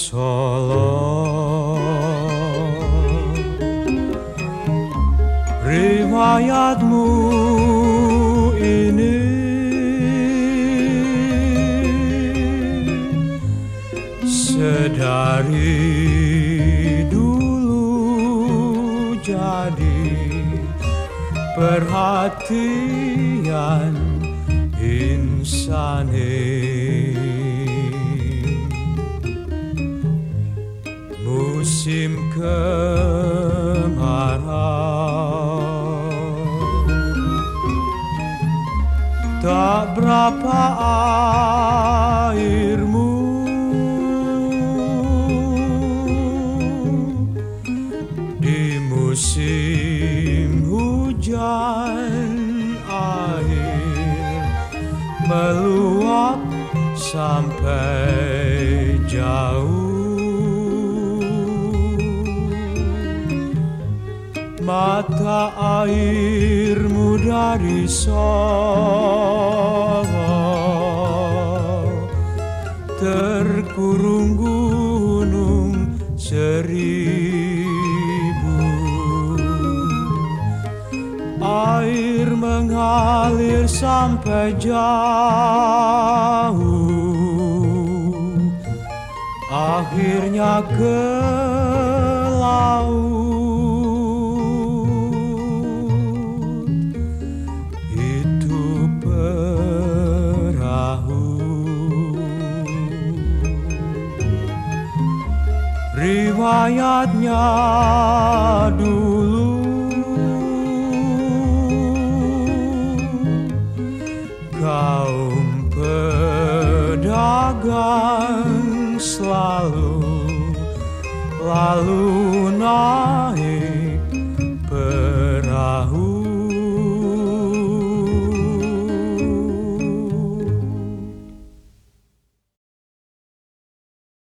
Solo, riwayatmu ini sedari dulu jadi perhatian insani. Musim kemarau tak berapa airmu, di musim hujan air meluap sampai jauh. Mata airmu dari Solo terkurung gunung seribu. Air mengalir sampai jauh, akhirnya ke laut. Riwayatnya dulu kaum pedagang selalu lalu naik